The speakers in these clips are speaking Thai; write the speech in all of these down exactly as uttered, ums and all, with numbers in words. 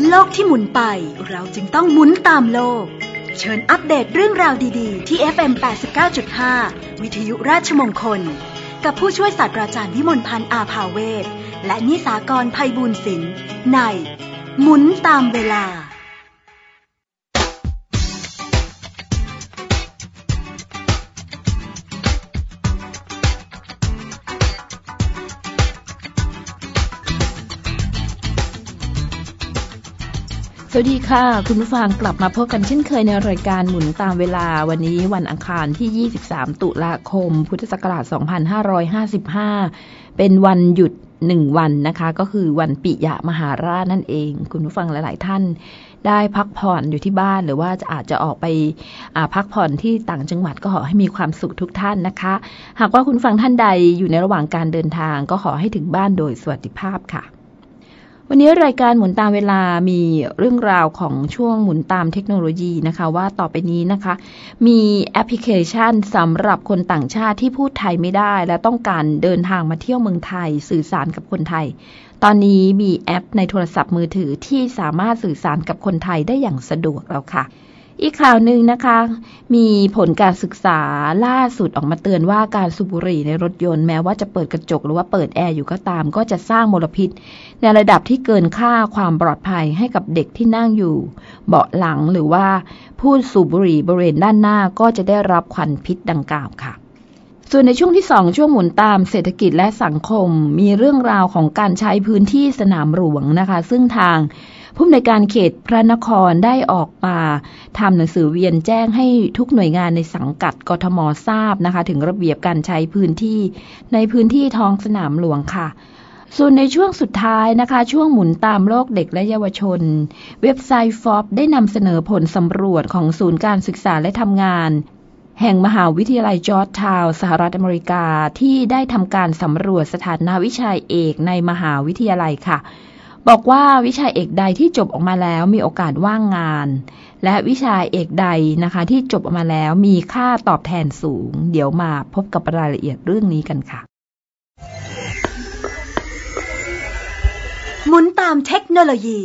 โลกที่หมุนไปเราจึงต้องหมุนตามโลกเชิญอัปเดตเรื่องราวดีๆที่ เอฟ เอ็ม แปดสิบเก้าจุดห้า วิทยุราชมงคลกับผู้ช่วยศาสตราจารย์วิมลพันธ์อาภาเวชและนิสากรไพบูลย์ศิลป์ในหมุนตามเวลาสวัสดีค่ะคุณผู้ฟังกลับมาพบกันเช่นเคยในรายการหมุนตามเวลาวันนี้วันอังคารที่ยี่สิบสามตุลาคมพุทธศักราชสองพันห้าร้อยห้าสิบห้าเป็นวันหยุดหนึ่งวันนะคะก็คือวันปิยมหาราชนั่นเองคุณผู้ฟังหลายๆท่านได้พักผ่อนอยู่ที่บ้านหรือว่าจะอาจจะออกไปพักผ่อนที่ต่างจังหวัดก็ขอให้มีความสุขทุกท่านนะคะหากว่าคุณฟังท่านใดอยู่ในระหว่างการเดินทางก็ขอให้ถึงบ้านโดยสวัสดิภาพค่ะวันนี้รายการหมุนตามเวลามีเรื่องราวของช่วงหมุนตามเทคโนโลยีนะคะว่าต่อไปนี้นะคะมีแอปพลิเคชันสำหรับคนต่างชาติที่พูดไทยไม่ได้และต้องการเดินทางมาเที่ยวเมืองไทยสื่อสารกับคนไทยตอนนี้มีแอปในโทรศัพท์มือถือที่สามารถสื่อสารกับคนไทยได้อย่างสะดวกแล้วค่ะอีกข่าวหนึ่งนะคะมีผลการศึกษาล่าสุดออกมาเตือนว่าการสูบบุหรี่ในรถยนต์แม้ว่าจะเปิดกระจกหรือว่าเปิดแอร์อยู่ก็ตามก็จะสร้างมลพิษในระดับที่เกินค่าความปลอดภัยให้กับเด็กที่นั่งอยู่เบาะหลังหรือว่าผู้สูบบุหรี่บริเวณด้านหน้าก็จะได้รับควันพิษดังกล่าวค่ะส่วนในช่วงที่สองช่วงหมุนตามเศรษฐกิจและสังคมมีเรื่องราวของการใช้พื้นที่สนามหลวงนะคะซึ่งทางผู้อำนวยการเขตพระนครได้ออกมาทำหนังสือเวียนแจ้งให้ทุกหน่วยงานในสังกัดกทมทราบนะคะถึงระเบียบการใช้พื้นที่ในพื้นที่ท้องสนามหลวงค่ะส่วนในช่วงสุดท้ายนะคะช่วงหมุนตามโลกเด็กและเยาวชนเว็บไซต์ Forbes ได้นำเสนอผลสำรวจของศูนย์การศึกษาและทำงานแห่งมหาวิทยาลัยจอร์จทาวน์สหรัฐอเมริกาที่ได้ทำการสำรวจสถานะวิชาเอกในมหาวิทยาลัยค่ะบอกว่าวิชาเอกใดที่จบออกมาแล้วมีโอกาสว่างงานและวิชาเอกใดนะคะที่จบออกมาแล้วมีค่าตอบแทนสูงเดี๋ยวมาพบกับรายละเอียดเรื่องนี้กันค่ะหมุนตามเทคโนโลยี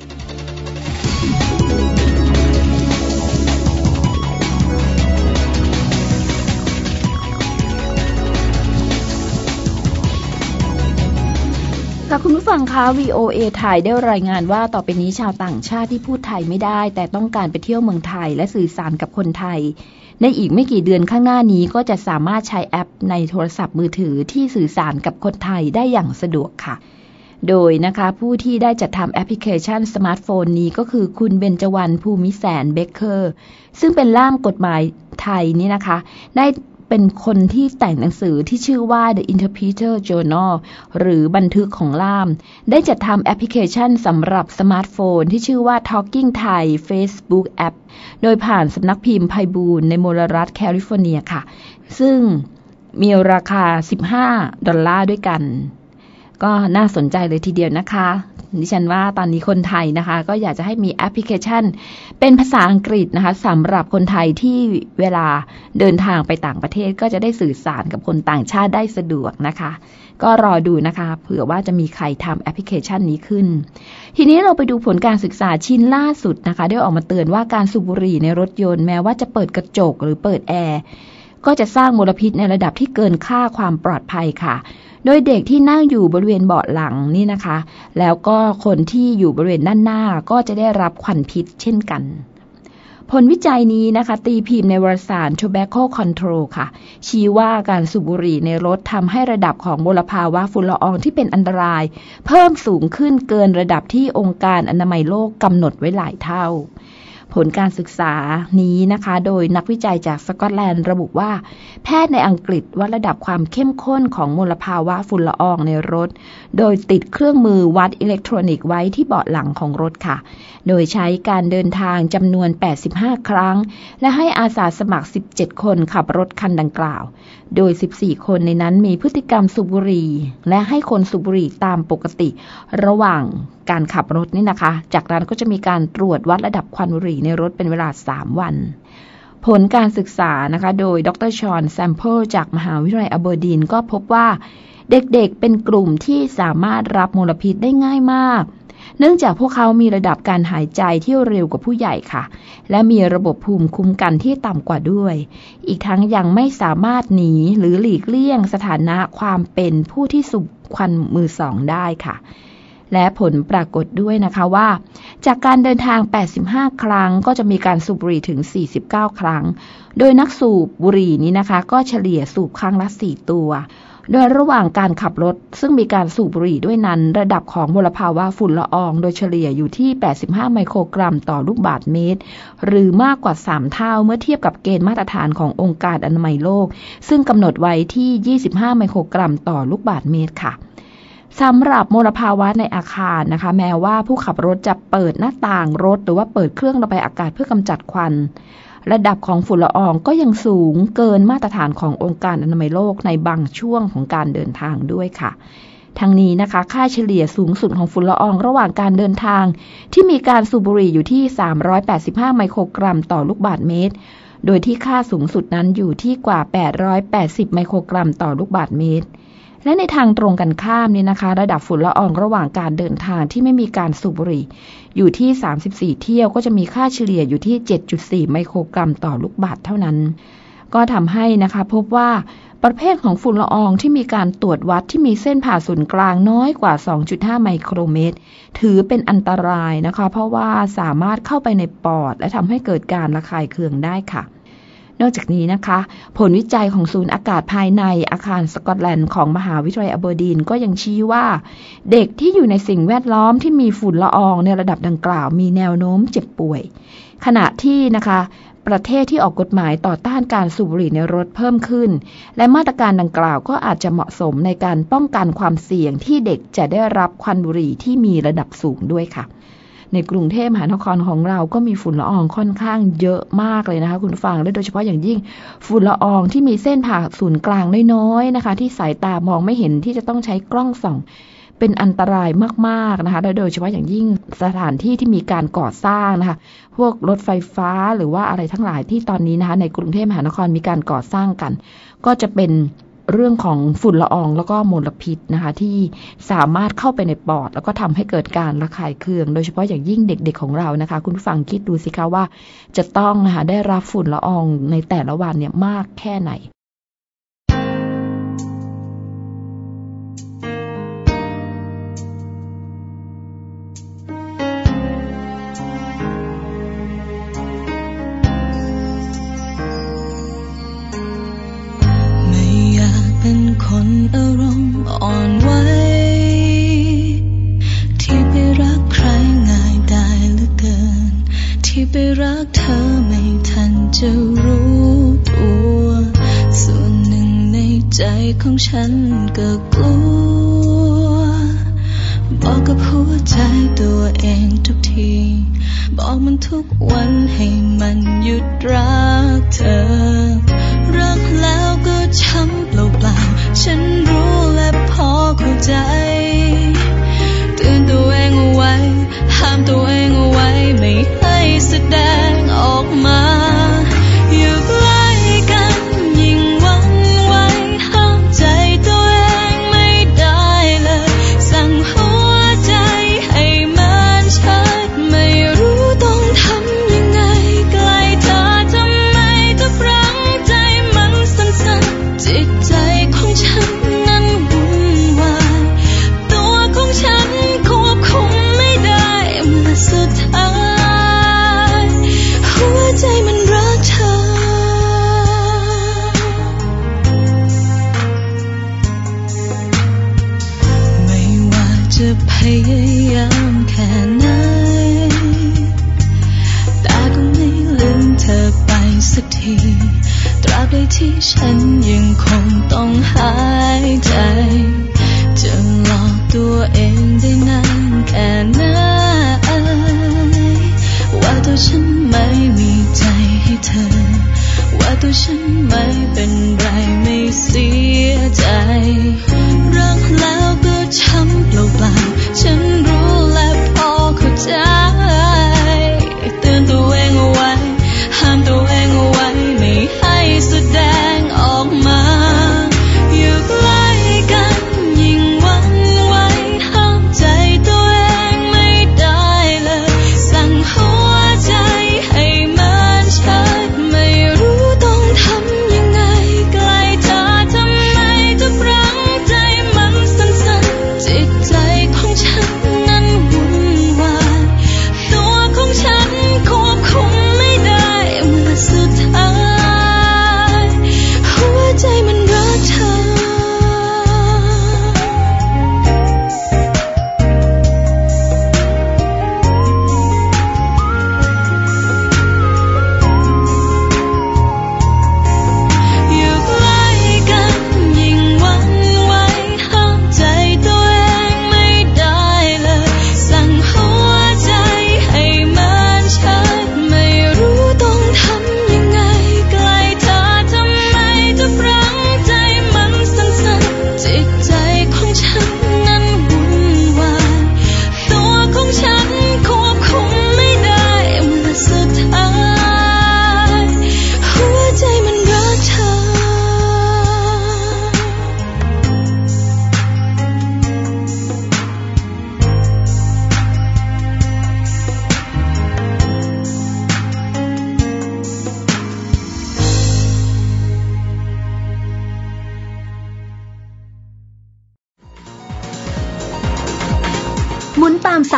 ค่ะคุณผู้ฟังคะ วี โอ เอ ไทยได้รายงานว่าต่อไปนี้ชาวต่างชาติที่พูดไทยไม่ได้แต่ต้องการไปเที่ยวเมืองไทยและสื่อสารกับคนไทยในอีกไม่กี่เดือนข้างหน้านี้ก็จะสามารถใช้แอปในโทรศัพท์มือถือที่สื่อสารกับคนไทยได้อย่างสะดวกค่ะโดยนะคะผู้ที่ได้จัดทำแอปพลิเคชันสมาร์ทโฟนนี้ก็คือคุณเบญจวรรณภูมิแสนเบเกอร์ซึ่งเป็นล่ามกฎหมายไทยนี่นะคะได้เป็นคนที่แต่งหนังสือที่ชื่อว่า The Interpreter Journal หรือบันทึกของล่ามได้จัดทำแอปพลิเคชันสำหรับสมาร์ทโฟนที่ชื่อว่า Talking Thai Facebook App โดยผ่านสำนักพิมพ์ไพบูลย์ในมลรัฐแคลิฟอร์เนียค่ะซึ่งมีราคาสิบห้าดอลลาร์ด้วยกันก็น่าสนใจเลยทีเดียวนะคะดิฉันว่าตอนนี้คนไทยนะคะก็อยากจะให้มีแอปพลิเคชันเป็นภาษาอังกฤษนะคะสำหรับคนไทยที่เวลาเดินทางไปต่างประเทศก็จะได้สื่อสารกับคนต่างชาติได้สะดวกนะคะก็รอดูนะคะเผื่อว่าจะมีใครทำแอปพลิเคชันนี้ขึ้นทีนี้เราไปดูผลการศึกษาชิ้นล่าสุดนะคะได้ออกมาเตือนว่าการสูบบุหรี่ในรถยนต์แม้ว่าจะเปิดกระจกหรือเปิดแอร์ก็จะสร้างมลพิษในระดับที่เกินค่าความปลอดภัยค่ะโดยเด็กที่นั่งอยู่บริเวณเบาะหลังนี่นะคะแล้วก็คนที่อยู่บริเวณด้านหน้าก็จะได้รับควันพิษเช่นกันผลวิจัยนี้นะคะตีพิมพ์ในวารสาร Tobacco Control ค่ะชี้ว่าการสูบบุหรี่ในรถทำให้ระดับของมลภาวะฝุ่นละอองที่เป็นอันตรายเพิ่มสูงขึ้นเกินระดับที่องค์การอนามัยโลกกำหนดไว้หลายเท่าผลการศึกษานี้นะคะโดยนักวิจัยจากสกอตแลนด์ระบุว่าแพทย์ในอังกฤษวัดระดับความเข้มข้นของมลภาวะฝุ่นละอองในรถโดยติดเครื่องมือวัดอิเล็กทรอนิกส์ไว้ที่เบาะหลังของรถค่ะโดยใช้การเดินทางจำนวนแปดสิบห้าครั้งและให้อาสาสมัครสิบเจ็ดคนขับรถคันดังกล่าวโดยสิบสี่คนในนั้นมีพฤติกรรมสูบบุหรี่และให้คนสูบบุหรี่ตามปกติระหว่างการขับรถนี่นะคะจากนั้นก็จะมีการตรวจวัดระดับควันบุหรี่ในรถเป็นเวลาสามวันผลการศึกษานะคะโดยดร.ชอนแซมเปิลจากมหาวิทยาลัยอเบอร์ดีนก็พบว่าเด็กๆเป็นกลุ่มที่สามารถรับมลพิษได้ง่ายมากเนื่องจากพวกเขามีระดับการหายใจที่เร็วกว่าผู้ใหญ่ค่ะและมีระบบภูมิคุ้มกันที่ต่ำกว่าด้วยอีกทั้งยังไม่สามารถหนีหรือหลีกเลี่ยงสถานะความเป็นผู้ที่สูบควันมือสองได้ค่ะและผลปรากฏด้วยนะคะว่าจากการเดินทางแปดสิบห้าครั้งก็จะมีการสูบบุหรี่ถึงสี่สิบเก้าครั้งโดยนักสูบบุหรี่นี้นะคะก็เฉลี่ยสูบครั้งละสี่ตัวโดยระหว่างการขับรถซึ่งมีการสูบบุหรี่ด้วยนั้นระดับของมลภาวะฝุ่นละอองโดยเฉลี่ยอยู่ที่แปดสิบห้าไมโครกรัมต่อลูกบาศก์เมตรหรือมากกว่าสามเท่าเมื่อเทียบกับเกณฑ์มาตรฐานขององค์การอนามัยโลกซึ่งกำหนดไว้ที่ยี่สิบห้าไมโครกรัมต่อลูกบาศก์เมตรค่ะสำหรับมลภาวะในอาคารนะคะแม้ว่าผู้ขับรถจะเปิดหน้าต่างรถหรือว่าเปิดเครื่องระบายอากาศเพื่อกำจัดควันระดับของฝุ่นละอองก็ยังสูงเกินมาตรฐานขององค์การอนามัยโลกในบางช่วงของการเดินทางด้วยค่ะทั้งนี้นะคะค่าเฉลี่ยสูงสุดของฝุ่นละอองระหว่างการเดินทางที่มีการสูบบุหรี่อยู่ที่สามร้อยแปดสิบห้าไมโครกรัมต่อลูกบาศก์เมตรโดยที่ค่าสูงสุดนั้นอยู่ที่กว่าแปดร้อยแปดสิบไมโครกรัมต่อลูกบาศก์เมตรและในทางตรงกันข้ามนี่นะคะระดับฝุ่นละอองระหว่างการเดินทางที่ไม่มีการสูบบุหรี่อยู่ที่สามสิบสี่เที่ยวก็จะมีค่าเฉลี่ยอยู่ที่ เจ็ดจุดสี่ ไมโครกรัมต่อลูกบาศก์เท่านั้นก็ทำให้นะคะพบว่าประเภทของฝุ่นละอองที่มีการตรวจวัดที่มีเส้นผ่าศูนย์กลางน้อยกว่า สองจุดห้า ไมโครเมตรถือเป็นอันตรายนะคะเพราะว่าสามารถเข้าไปในปอดและทำให้เกิดการระคายเคืองได้ค่ะนอกจากนี้นะคะผลวิจัยของศูนย์อากาศภายในอาคารสกอตแลนด์ของมหาวิทยาลัยอเบอร์ดีนก็ยังชี้ว่าเด็กที่อยู่ในสิ่งแวดล้อมที่มีฝุ่นละอองในระดับดังกล่าวมีแนวโน้มเจ็บป่วยขณะที่นะคะประเทศที่ออกกฎหมายต่อต้านการสูบบุหรี่ในรถเพิ่มขึ้นและมาตรการดังกล่าวก็อาจจะเหมาะสมในการป้องกันความเสี่ยงที่เด็กจะได้รับควันบุหรี่ที่มีระดับสูงด้วยค่ะในกรุงเทพมหานครของเราก็มีฝุ่นละอองค่อนข้างเยอะมากเลยนะคะคุณฟังและโดยเฉพาะอย่างยิ่งฝุ่นละอองที่มีเส้นผ่าศูนย์กลางน้อยๆนะคะที่สายตามองไม่เห็นที่จะต้องใช้กล้องส่องเป็นอันตรายมากๆนะคะโดยเฉพาะอย่างยิ่งสถานที่ที่มีการก่อสร้างนะคะพวกรถไฟฟ้าหรือว่าอะไรทั้งหลายที่ตอนนี้นะคะในกรุงเทพมหานครมีการก่อสร้างกันก็จะเป็นเรื่องของฝุ่นละอองแล้วก็มลพิษนะคะที่สามารถเข้าไปในปอดแล้วก็ทำให้เกิดการระคายเคืองโดยเฉพาะอย่างยิ่งเด็กๆของเรานะคะคุณผู้ฟังคิดดูสิคะว่าจะต้องนะคะได้รับฝุ่นละอองในแต่ละวันเนี่ยมากแค่ไหนคนอารมณ์อ่อนไหวที่ไปรักใครง่ายได้เหลือเกินที่ไปรักเธอไม่ทันจะรู้ตัวส่วนหนึ่งในใจของฉันก็กลัวบอกกับหัวใจตัวเองทุกทีบอกมันทุกวันให้มันหยุดรักเธอรักแล้วก็ช้ำเปล่าๆฉันรู้และพอเข้าใจเตือนตัวเองเอาไว้ห้ามตัวเองเอาไว้ไม่ให้แสดงออกมาอยู่ใกล้กันยิ่งหวั่นไหวห้ามใจตัวเองไม่ได้เลยสั่งหัวใจให้มันชัดไม่รู้ต้องทำยังไงใกล้เธอทำไม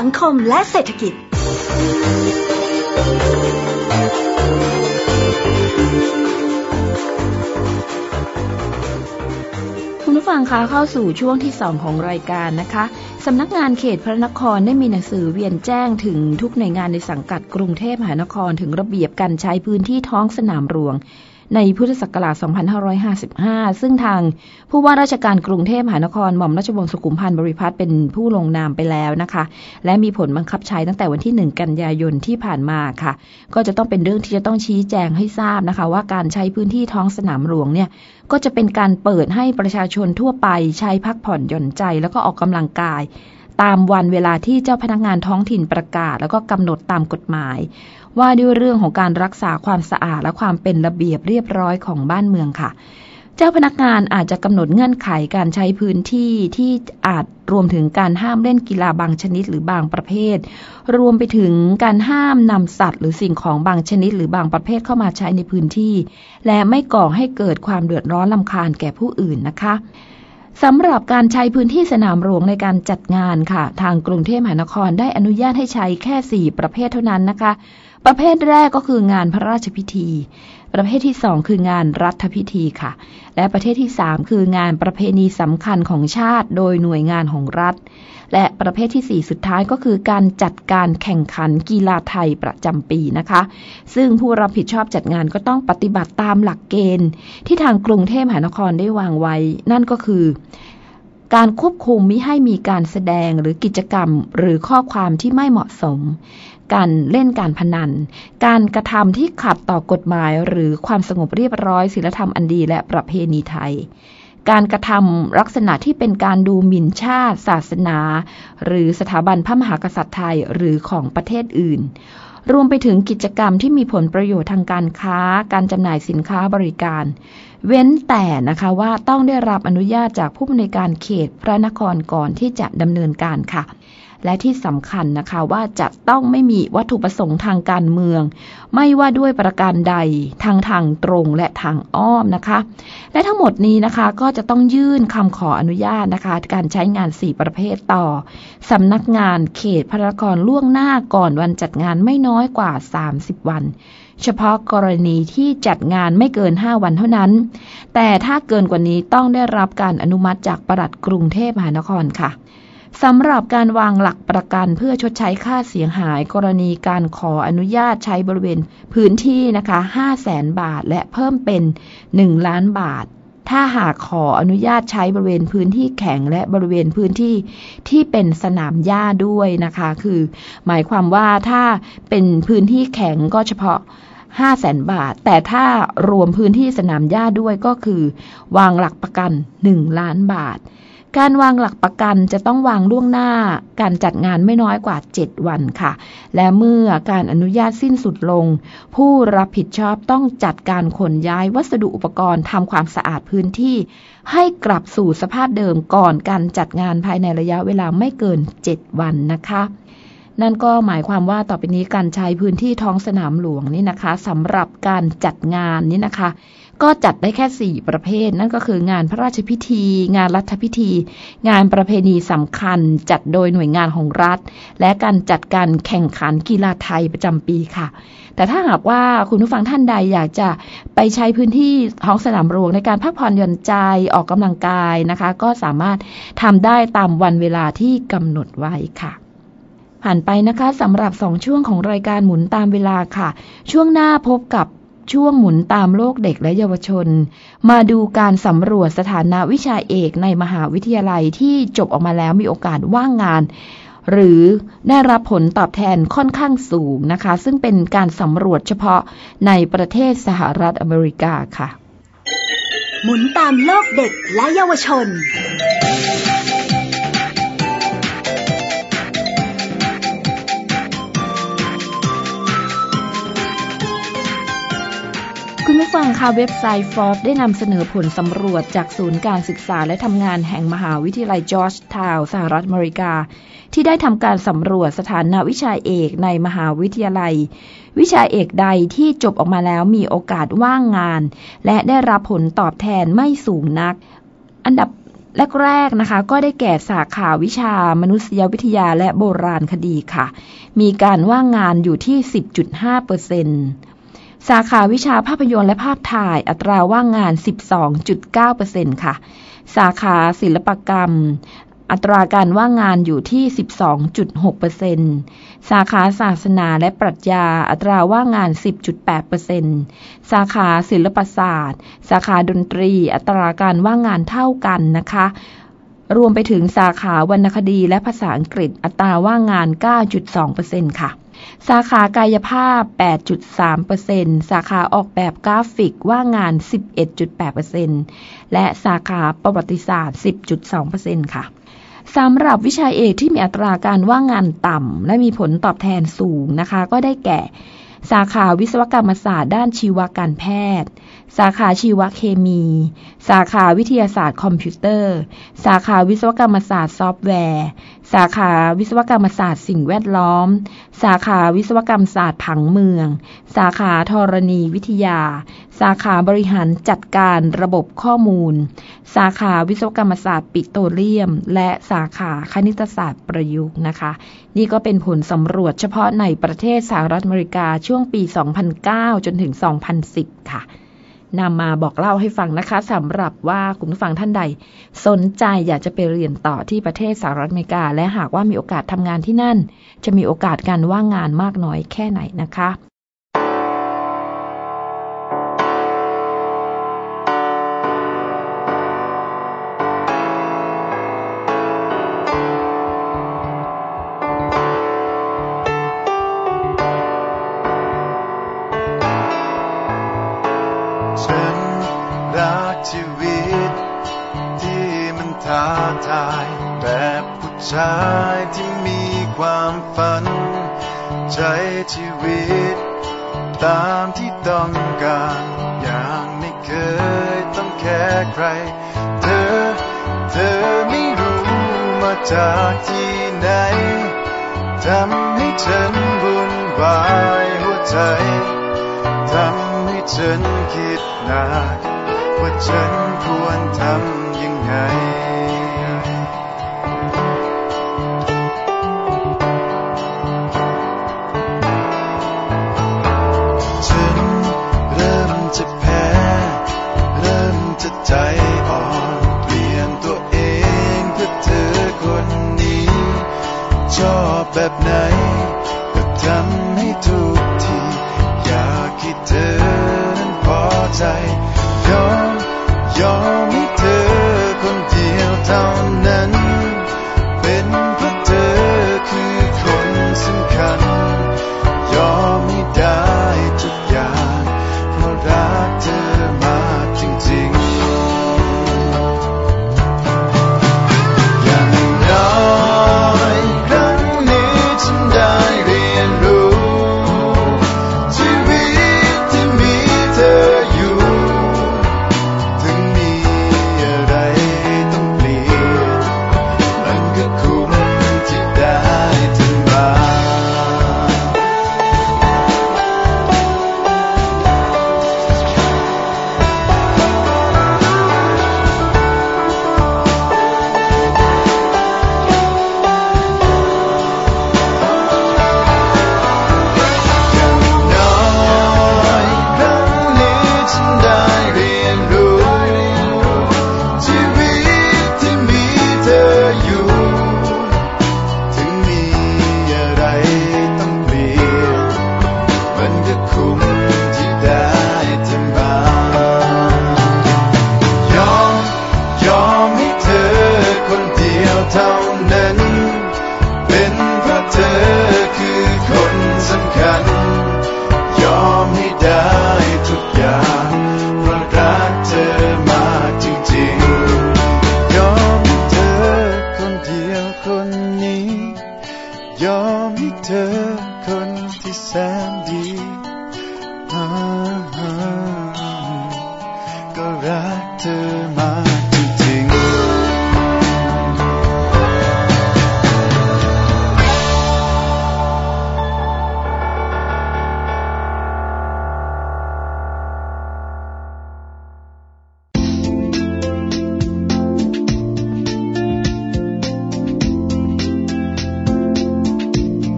สังคมและเศรษฐกิจคุณผู้ฟังคะเข้าสู่ช่วงที่สองของรายการนะคะสำนักงานเขตพระนครได้มีหนังสือเวียนแจ้งถึงทุกหน่วยงานในสังกัดกรุงเทพมหานครถึงระเบียบการใช้พื้นที่ท้องสนามหลวงในพุทธศักราช สองพันห้าร้อยห้าสิบห้า ซึ่งทางผู้ว่าราชการกรุงเทพมหานครหม่อมราชวงศ์สุขุมพันธ์บริพัตรเป็นผู้ลงนามไปแล้วนะคะและมีผลบังคับใช้ตั้งแต่วันที่หนึ่งกันยายนที่ผ่านมาค่ะก็จะต้องเป็นเรื่องที่จะต้องชี้แจงให้ทราบนะคะว่าการใช้พื้นที่ท้องสนามหลวงเนี่ยก็จะเป็นการเปิดให้ประชาชนทั่วไปใช้พักผ่อนหย่อนใจแล้วก็ออกกำลังกายตามวันเวลาที่เจ้าพนักงานท้องถิ่นประกาศแล้วก็กำหนดตามกฎหมายว่าด้วยเรื่องของการรักษาความสะอาดและความเป็นระเบียบเรียบร้อยของบ้านเมืองค่ะเจ้าพนักงานอาจจะกำหนดเงื่อนไขการใช้พื้นที่ที่อาจรวมถึงการห้ามเล่นกีฬาบางชนิดหรือบางประเภทรวมไปถึงการห้ามนำสัตว์หรือสิ่งของบางชนิดหรือบางประเภทเข้ามาใช้ในพื้นที่และไม่ก่อให้เกิดความเดือดร้อนรำคาญแก่ผู้อื่นนะคะสำหรับการใช้พื้นที่สนามหลวงในการจัดงานค่ะทางกรุงเทพมหานครได้อนุญาตให้ใช้แค่สี่ประเภทเท่านั้นนะคะประเภทแรกก็คืองานพระราชพิธีประเภทที่สองคืองานรัฐพิธีค่ะและประเภทที่สามคืองานประเพณีสำคัญของชาติโดยหน่วยงานของรัฐและประเภทที่สี่สุดท้ายก็คือการจัดการแข่งขันกีฬาไทยประจำปีนะคะซึ่งผู้รับผิดชอบจัดงานก็ต้องปฏิบัติตามหลักเกณฑ์ที่ทางกรุงเทพมหานครได้วางไว้นั่นก็คือการควบคุมมิให้มีการแสดงหรือกิจกรรมหรือข้อความที่ไม่เหมาะสมการเล่นการพนันการกระทำที่ขัดต่อกฎหมายหรือความสงบเรียบร้อยศีลธรรมอันดีและประเพณีไทยการกระทำลักษณะที่เป็นการดูหมิ่นชาติศาสนาหรือสถาบันพระมหากษัตริย์ไทยหรือของประเทศอื่นรวมไปถึงกิจกรรมที่มีผลประโยชน์ทางการค้าการจำหน่ายสินค้าบริการเว้นแต่นะคะว่าต้องได้รับอนุญาตจากผู้อำนวยการเขตพระนครก่อนที่จะดำเนินการค่ะและที่สำคัญนะคะว่าจะต้องไม่มีวัตถุประสงค์ทางการเมืองไม่ว่าด้วยประการใดทางทางตรงและทางอ้อมนะคะและทั้งหมดนี้นะคะก็จะต้องยื่นคำขออนุญาตนะคะการใช้งานสี่ประเภทต่อสำนักงานเขตพระนครล่วงหน้าก่อนวันจัดงานไม่น้อยกว่าสามสิบวันเฉพาะกรณีที่จัดงานไม่เกินห้าวันเท่านั้นแต่ถ้าเกินกว่านี้ต้องได้รับการอนุมัติจากปลัดกรุงเทพมหานครค่ะสำหรับการวางหลักประกันเพื่อชดใช้ค่าเสียหายกรณีการขออนุญาตใช้บริเวณพื้นที่นะคะ ห้าแสน บาทและเพิ่มเป็นหนึ่งล้านบาทถ้าหากขออนุญาตใช้บริเวณพื้นที่แข็งและบริเวณพื้นที่ที่เป็นสนามหญ้าด้วยนะคะคือหมายความว่าถ้าเป็นพื้นที่แข็งก็เฉพาะห้าแสน บาทแต่ถ้ารวมพื้นที่สนามหญ้าด้วยก็คือวางหลักประกันหนึ่งล้านบาทการวางหลักประกันจะต้องวางล่วงหน้าการจัดงานไม่น้อยกว่าเจ็ดวันค่ะและเมื่อการอนุญาตสิ้นสุดลงผู้รับผิดชอบต้องจัดการขนย้ายวัสดุอุปกรณ์ทำความสะอาดพื้นที่ให้กลับสู่สภาพเดิมก่อนการจัดงานภายในระยะเวลาไม่เกินเจ็ดวันนะคะนั่นก็หมายความว่าต่อไปนี้การใช้พื้นที่ท้องสนามหลวงนี่นะคะสำหรับการจัดงานนี่นะคะก็จัดได้แค่สี่ประเภทนั่นก็คืองานพระราชพิธีงานรัฐพิธีงานประเพณีสำคัญจัดโดยหน่วยงานของรัฐและการจัดการแข่งขันกีฬาไทยประจำปีค่ะแต่ถ้าหากว่าคุณผู้ฟังท่านใดอยากจะไปใช้พื้นที่ท้องสนามหลวงในการพักผ่อนหย่อนใจออกกำลังกายนะคะก็สามารถทำได้ตามวันเวลาที่กำหนดไว้ค่ะผ่านไปนะคะสำหรับสองช่วงของรายการหมุนตามเวลาค่ะช่วงหน้าพบกับช่วงหมุนตามโลกเด็กและเยาวชนมาดูการสำรวจสถานะวิชาเอกในมหาวิทยาลัยที่จบออกมาแล้วมีโอกาสว่างงานหรือได้รับผลตอบแทนค่อนข้างสูงนะคะซึ่งเป็นการสำรวจเฉพาะในประเทศสหรัฐอเมริกาค่ะหมุนตามโลกเด็กและเยาวชนคุณผู้ฟังค่ะเว็บไซต์ Forbes ได้นำเสนอผลสำรวจจากศูนย์การศึกษาและทำงานแห่งมหาวิทยาลัยจอร์จทาวน์สหรัฐอเมริกาที่ได้ทำการสำรวจสถานะวิชาเอกในมหาวิทยาลัยวิชาเอกใดที่จบออกมาแล้วมีโอกาสว่างงานและได้รับผลตอบแทนไม่สูงนักอันดับแรกๆนะคะก็ได้แก่สาขาวิชามนุษยวิทยาและโบราณคดีค่ะมีการว่างงานอยู่ที่ สิบจุดห้าเปอร์เซ็นต์ สาขาวิชาภาพยนตร์และภาพถ่ายอัตราว่างงาน สิบสองจุดเก้าเปอร์เซ็นต์ ค่ะสาขาศิลปกรรมอัตราการว่างงานอยู่ที่ สิบสองจุดหกเปอร์เซ็นต์ สาขาศาสนาและปรัชญาอัตราว่างงาน สิบจุดแปดเปอร์เซ็นต์ สาขาศิลปศาสตร์สาขาดนตรีอัตราการว่างงานเท่ากันนะคะรวมไปถึงสาขาวรรณคดีและภาษาอังกฤษอัตราว่างงาน เก้าจุดสองเปอร์เซ็นต์ ค่ะสาขากายภาพ แปดจุดสามเปอร์เซ็นต์ สาขาออกแบบกราฟิกว่างงาน สิบเอ็ดจุดแปดเปอร์เซ็นต์ และสาขาประวัติศาสตร์ สิบจุดสองเปอร์เซ็นต์ ค่ะสำหรับวิชาเอกที่มีอัตราการว่างงานต่ำและมีผลตอบแทนสูงนะคะก็ได้แก่สาขาวิศวกรรมศาสตร์ด้านชีวการแพทย์สาขาชีวเคมีสาขาวิทยาศาสตร์คอมพิวเตอร์สาขาวิศวกรรมศาสตร์ซอฟต์แวร์สาขาวิศวกรรมศาสตร์สิ่งแวดล้อมสาขาวิศวกรรมศาสตร์ผังเมืองสาขาธรณีวิทยาสาขาบริหารจัดการระบบข้อมูลสาขาวิศวกรรมศาสตร์ปิโตรเลียมและสาขาคณิตศาสตร์ประยุกต์นะคะนี่ก็เป็นผลสำรวจเฉพาะในประเทศสหรัฐอเมริกาช่วงปี สองพันเก้า จนถึง สองพันสิบ ค่ะนำมาบอกเล่าให้ฟังนะคะสำหรับว่าคุณผู้ฟังท่านใดสนใจอยากจะไปเรียนต่อที่ประเทศสหรัฐอเมริกาและหากว่ามีโอกาสทำงานที่นั่นจะมีโอกาสการว่างงานมากน้อยแค่ไหนนะคะชีวิตที่มันท้าทายแบบผู้ชายที่มีความฝันใช้ชีวิตตามที่ต้องการอย่างไม่เคยต้องแค่ใครเธอเธอไม่รู้มาจากที่ไหนทำให้ฉันวุ่นวายหัวใจทำให้ฉันคิดหนักว่าฉันควรทำยังไงฉันเริ่มจะแพ้เริ่มจะใจอ่อนเปลี่ยนตัวเองเพื่อเธอคนนี้ชอบแบบไหนก็ทำให้ทุกทีอยากให้เธอนั้นพอใจยอมยอมให้เธอคนเดียวเท่านั้นเป็นเพราะเธอคือคนสำคัญยอมให้ได้ทุกอย่างเพราะรักเธอมากจริงๆอย่างน้อยครั้งนี้ฉันได้เรียนรู้ชีวิตที่มีเธออยู่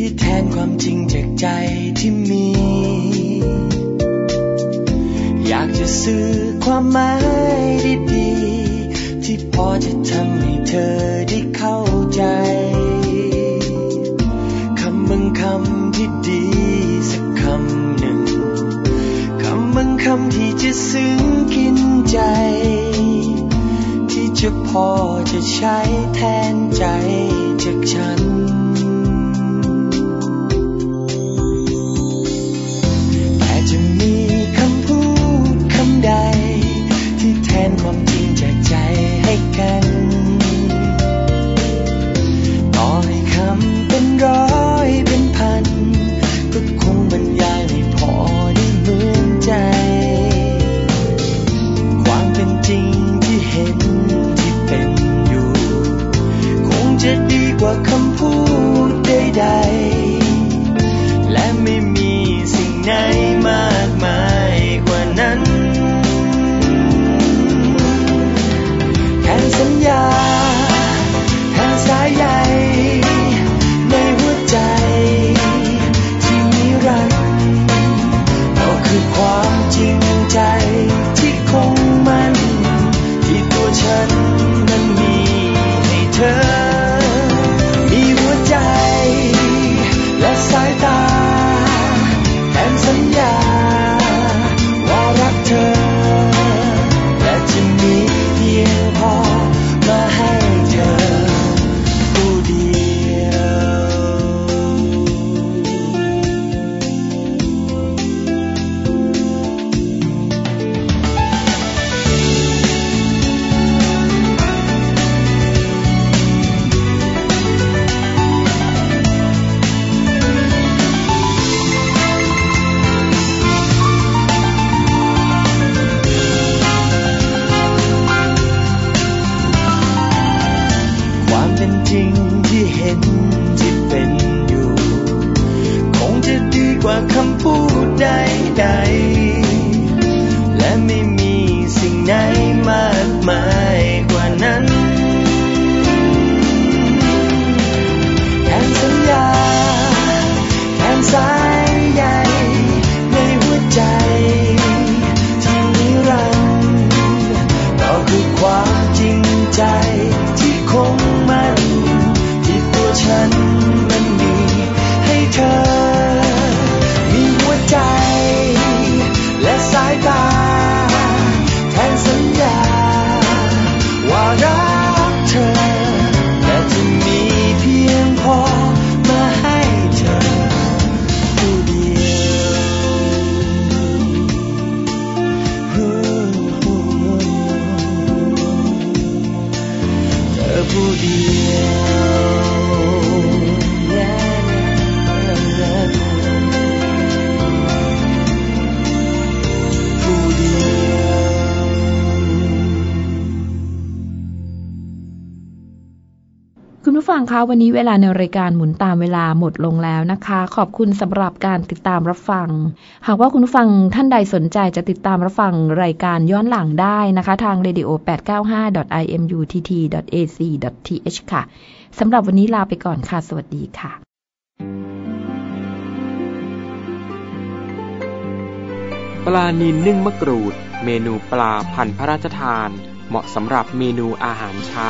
ที่แทนความจริงจากใจที่มีอยากจะสื่อความหมายดีๆที่พอจะทำให้เธอได้เข้าใจคำบางคำที่ดีสักคำหนึ่งคำบางคำที่จะซึ้งกินใจที่จะพอจะใช้แทนใจจากฉันแต่จะมีคำพูดคำใดที่แทนความจริงจากใจให้กันต่อให้คำเป็นร้อยเป็นพันก็คงบรรยายไม่พอได้เหมือนใจความเป็นจริงที่เห็นที่เป็นอยู่คงจะดีกว่าคำพูดใดๆและไม่มีสิ่งไหนมากมายกว่านั้นแทนสัญญาแทนสายใยในหัวใจที่นิรันดร์ก็คือความจริงใจที่คงมันที่ตัวฉันนั้นมีให้เธอมีหัวใจและสายตาแทนสัญญาว่ารักเธอและจะมีเพียงพอมาให้เธอผู้เดีความเป็นจริงที่เห็นที่เป็นอยู่คงจะดีกว่าคำพูดใดๆและไม่มีสิ่งไหนมากมายกว่านั้นแทนสัญญาแทนสายใยในหัวใจที่นิรันดร์ก็คือความจริงใจที่คงมันที่ตัวฉันมันมีให้เธอมีหัวใจและสายตาแทนสัญญาว่ารักเธอและจะมีเพียงพอมาให้เธอผู้เดียวเธอผู้เดียวและผู้เดียวคุณผู้ฟังคะวันนี้เวลาในรายการหมุนตามเวลาหมดลงแล้วนะคะขอบคุณสำหรับการติดตามรับฟังหากว่าคุณผู้ฟังท่านใดสนใจจะติดตามรับฟังรายการย้อนหลังได้นะคะทาง เรดิโอ แปดเก้าห้า ดอท ไอ เอ็ม ยู ที ที ดอท เอ ซี ดอท ที เอช ค่ะสำหรับวันนี้ลาไปก่อนค่ะสวัสดีค่ะปลานิลนึ่งมะกรูดเมนูปลาพันธุ์พระราชทานเหมาะสำหรับเมนูอาหารเช้า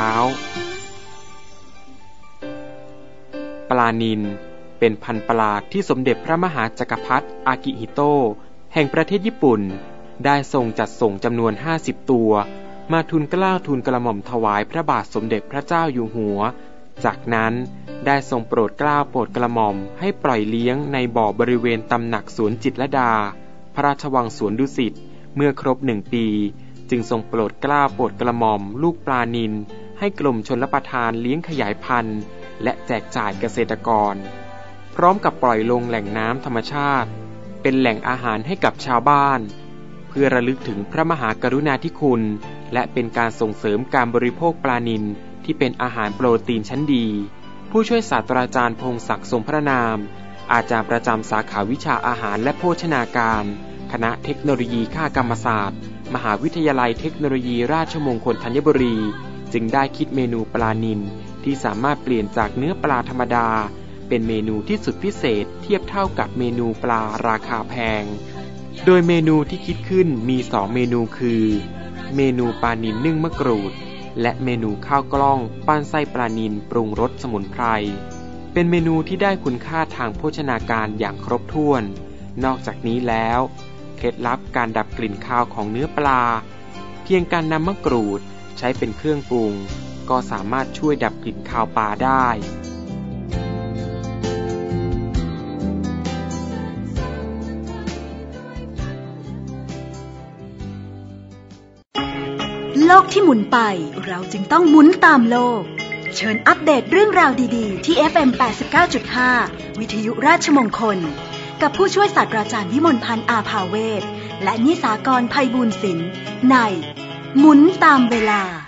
ปลานิลเป็นพันธุ์ปลาที่สมเด็จพระมหาจักรพรรดิอากิฮิโตะแห่งประเทศญี่ปุ่นได้ทรงจัดส่งจำนวนห้าสิบตัวมาทูลเกล้าทูลกระหม่อมถวายพระบาทสมเด็จพระเจ้าอยู่หัวจากนั้นได้ทรงโปรดเกล้าโปรดกระหม่อมให้ปล่อยเลี้ยงในบ่อบริเวณตำหนักสวนจิตรลดาพระราชวังสวนดุสิตเมื่อครบหนึ่งปีจึงทรงโปรดเกล้าโปรดกระหม่อมลูกปลานิลให้กรมชลประทานเลี้ยงขยายพันธุ์และแจกจ่ายเกษตรกรพร้อมกับปล่อยลงแหล่งน้ำธรรมชาติเป็นแหล่งอาหารให้กับชาวบ้านเพื่อระลึกถึงพระมหากรุณาธิคุณและเป็นการส่งเสริมการบริโภคปลานิลที่เป็นอาหารโปรตีนชั้นดีผู้ช่วยศาสตราจารย์พงศักดิ์ทรงพระนามอาจารย์ประจำสาขาวิชาอาหารและโภชนาการคณะเทคโนโลยีข้ากรรมศาสตร์มหาวิทยาลัยเทคโนโลยีราชมงคลธัญบุรีจึงได้คิดเมนูปลานิลที่สามารถเปลี่ยนจากเนื้อปลาธรรมดาเป็นเมนูที่สุดพิเศษเทียบเท่ากับเมนูปลาราคาแพงโดยเมนูที่คิดขึ้นมีสองเมนูคือเมนูปลานิลนึ่งมะกรูดและเมนูข้าวกล้องปั้นไส้ปลานิลปรุงรสสมุนไพรเป็นเมนูที่ได้คุณค่าทางโภชนาการอย่างครบถ้วนนอกจากนี้แล้วเคล็ดลับการดับกลิ่นคาวของเนื้อปลาเพียงการนำมะกรูดใช้เป็นเครื่องปรุงก็สามารถช่วยดับกลิ่นคาวปลาได้โลกที่หมุนไปเราจึงต้องหมุนตามโลกเชิญอัปเดตเรื่องราวดีๆที่ เอฟ เอ็ม แปดสิบเก้าจุดห้า วิทยุราชมงคลกับผู้ช่วยศาสตราจารย์วิมลพันธ์อาภาเวศและนิสากรไพบูลย์ศิลป์ในหมุนตามเวลา